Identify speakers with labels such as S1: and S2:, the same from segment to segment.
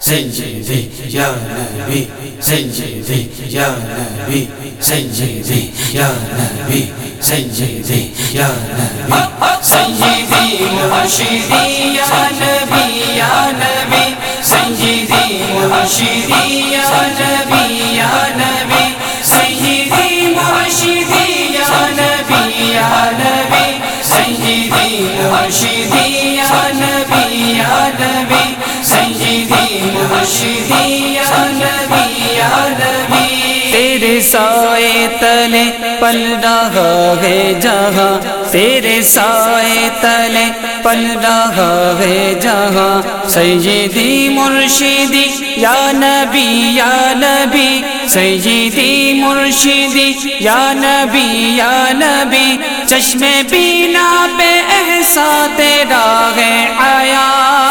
S1: سیدی یا نبی سیدی یا نبی سیدی یا نبی سیدی یا نبی سیدی مرشدی یا نبی یا نبی سیدی مرشدی یا نبی یا نبی سیدی مرشدی یا نبی یا نبی سیدی مرشدی یا نبی یا نبی سیدی مرشدی یا نبی یا نبی تیرے سائے تلے پل رہا ہے جہاں تیرے سائے تلے پل رہا ہے جہاں سیدی مرشدی یا نبی یا نبی سیدی مرشدی یا نبی یا نبی چشم بینا پہ احساں تیرا ہے آیا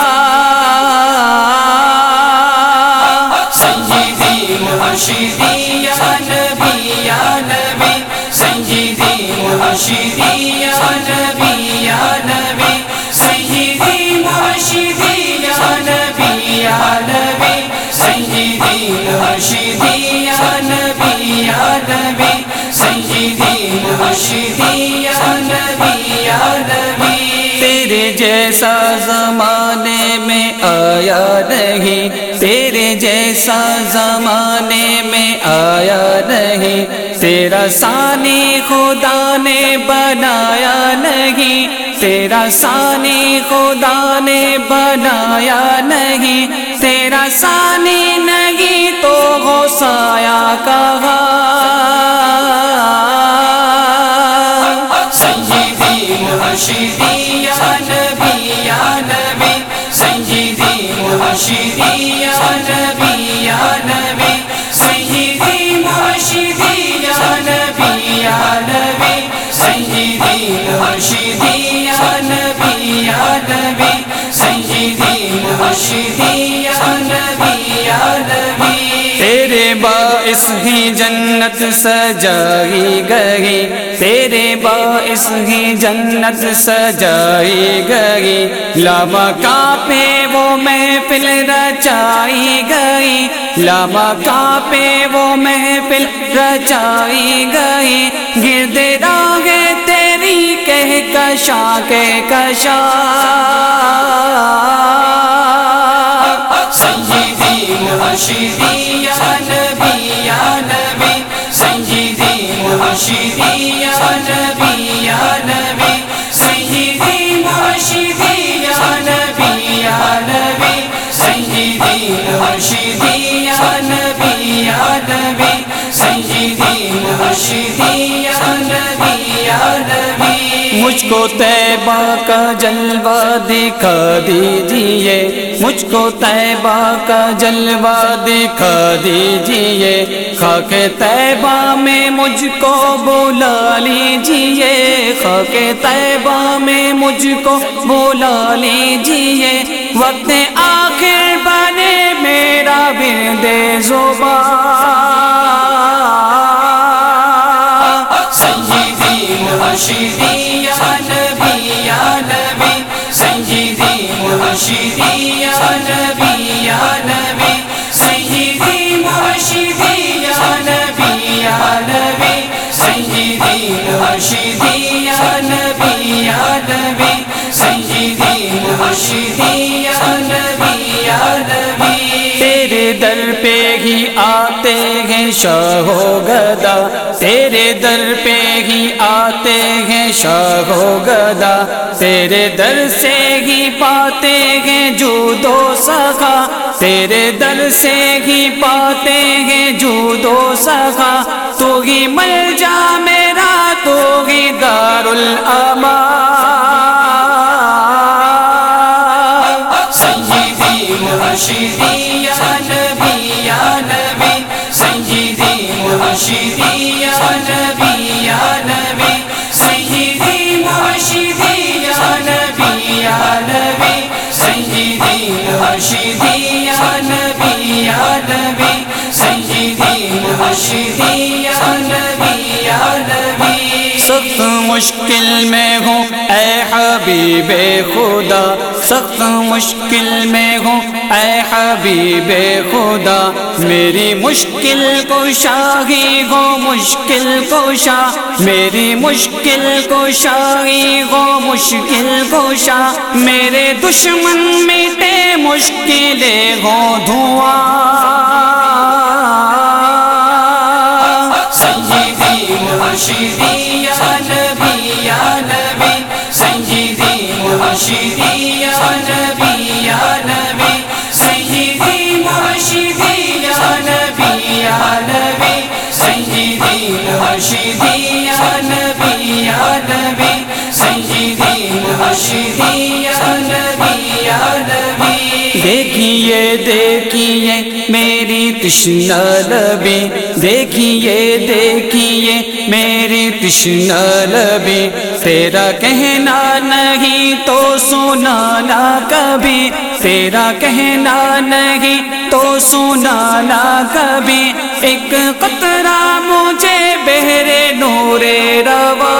S1: سیدی مرشدی یا نبی یا نبی سیدی مرشدی یا نبی یا نبی سیدی مرشدی یا نبی یا نبی سیدی مرشدی یا نبی یا نبی سیدی مرشدی یا نبی یا نبی تیرے جیسا زمانے میں آیا نہیں تیرے جیسا زمانے میں آیا نہیں تیرا ثانی خدا نے بنایا نہیں تیرا ثانی خدا نے بنایا نہیں تیرا ثانی نہیں تو غوثایا کہاں سیدی مرشدی یا نبی یا نبی سیدی مرشدی یا نبی یا نبی سیدی مرشدی یا نبی یا نبی سیدی مرشدی یا نبی یا نبی سیدی مرشدی یا نبی یا نبی تیرے باعث ہی جنت سجائی گئی تیرے باعث ہی جنت سجائی گئی لامکاں پہ وہ محفل رچائی گئی لامکاں پہ وہ محفل رچائی گئی گرد راہ تیری کہکشاں کہکشاں سیدی مرشدی یا نبی یا نبی سیدی مرشدی یا نبی یا نبی سیدی مرشدی یا نبی یا نبی سیدی مرشدی یا نبی یا نبی سیدی مرشدی یا نبی یا نبی مجھ کو طیبہ کا جلوہ دکھا دیجئے مجھ کو طیبہ کا جلوہ دکھا دیجئے خاک طیبہ میں مجھ کو بلا لیجئے خاک طیبہ میں مجھ کو بلا لیجئے وقت آخر بنے میرا ورد زبان سیدی مرشدی یا نبی یا نبی سیدی مرشدی یا نبی یا نبی سیدی مرشدی یا نبی یا نبی سیدی مرشدی یا نبی یا نبی سیدی مرشدی یا نبی یا نبی تیرے در پہ ہی آتے ہیں شاہ و گدا تیرے در پہ ہی آتے ہیں شاہ و گدا تیرے در سے ہی پاتے ہیں جود و سخا تیرے در سے ہی پاتے ہیں جود و سخا تو ہی ملجا میرا تو ہی دار الامان سیدی مرشدی یا نبی یا نبی سیدی مرشدی یا نبی یا نبی سیدی مرشدی یا نبی یا نبی سیدی مرشدی یا نبی یا نبی سیدی مرشدی یا نبی یا نبی
S2: سخت مشکل میں ہوں اے حبیب خدا، سخت مشکل میں ہوں اے حبیب خدا، میری مشکل کشائی ہو مشکل کشا، میری مشکل کشائی ہو مشکل کشا، میرے دشمن مٹے مشکلیں ہو دھواں،
S1: سیدی مرشدی یا نبی یا نبی، سیدی مرشدی یا نبی یا نبی، سیدی مرشدی یا نبی یا نبی، سیدی مرشدی یا نبی یا نبی، سیدی مرشدی یا نبی یا نبی۔
S2: دیکھیے دیکھیے میری تشنہ لبی، دیکھیے دیکھیے میری تشنہ لبی، تیرا کہنا نہیں تو سنانا کبھی، تیرا کہنا نہیں تو سنانا کبھی، ایک قطرہ مجھے بہرے نور روا،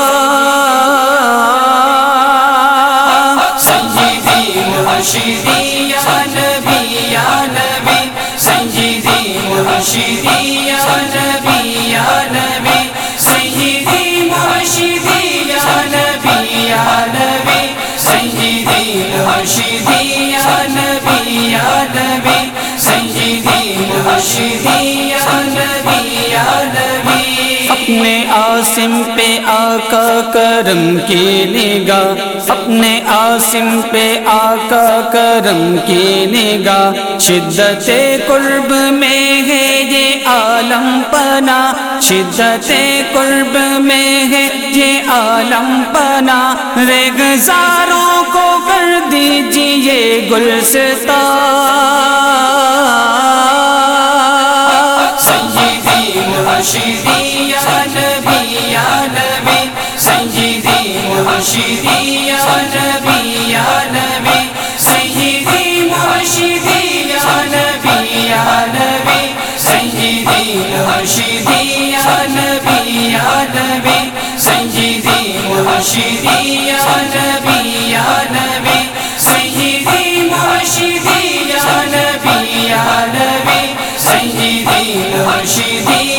S1: سیدی مرشدی یا نبی یا نبی، سیدی مرشدی یا نبی یا نبی، سیدی مرشدی یا نبی یا نبی، سیدی مرشدی یا نبی یا نبی، سیدی مرشدی یا نبی یا نبی۔
S2: اپنے عاصم پہ آقا کرم کی نگاہ، اپنے عاصم پہ آقا کرم کی نگاہ، شدت قرب میں ہے یہ عالم پنا، شدت قرب میں ہے یہ عالم پنا، ریگزاروں کو کر دیجئے گلستان،
S1: سیدی مرشدی یا نبی یا نبی، سیدی مرشدی یا نبی یا نبی، سیدی مرشدی یا نبی یا نبی، سیدی مرشدی یا نبی یا نبی، سیدی مرشدی یا نبی یا نبی، سیدی مرشدی یا نبی یا نبی، سیدی مرشدی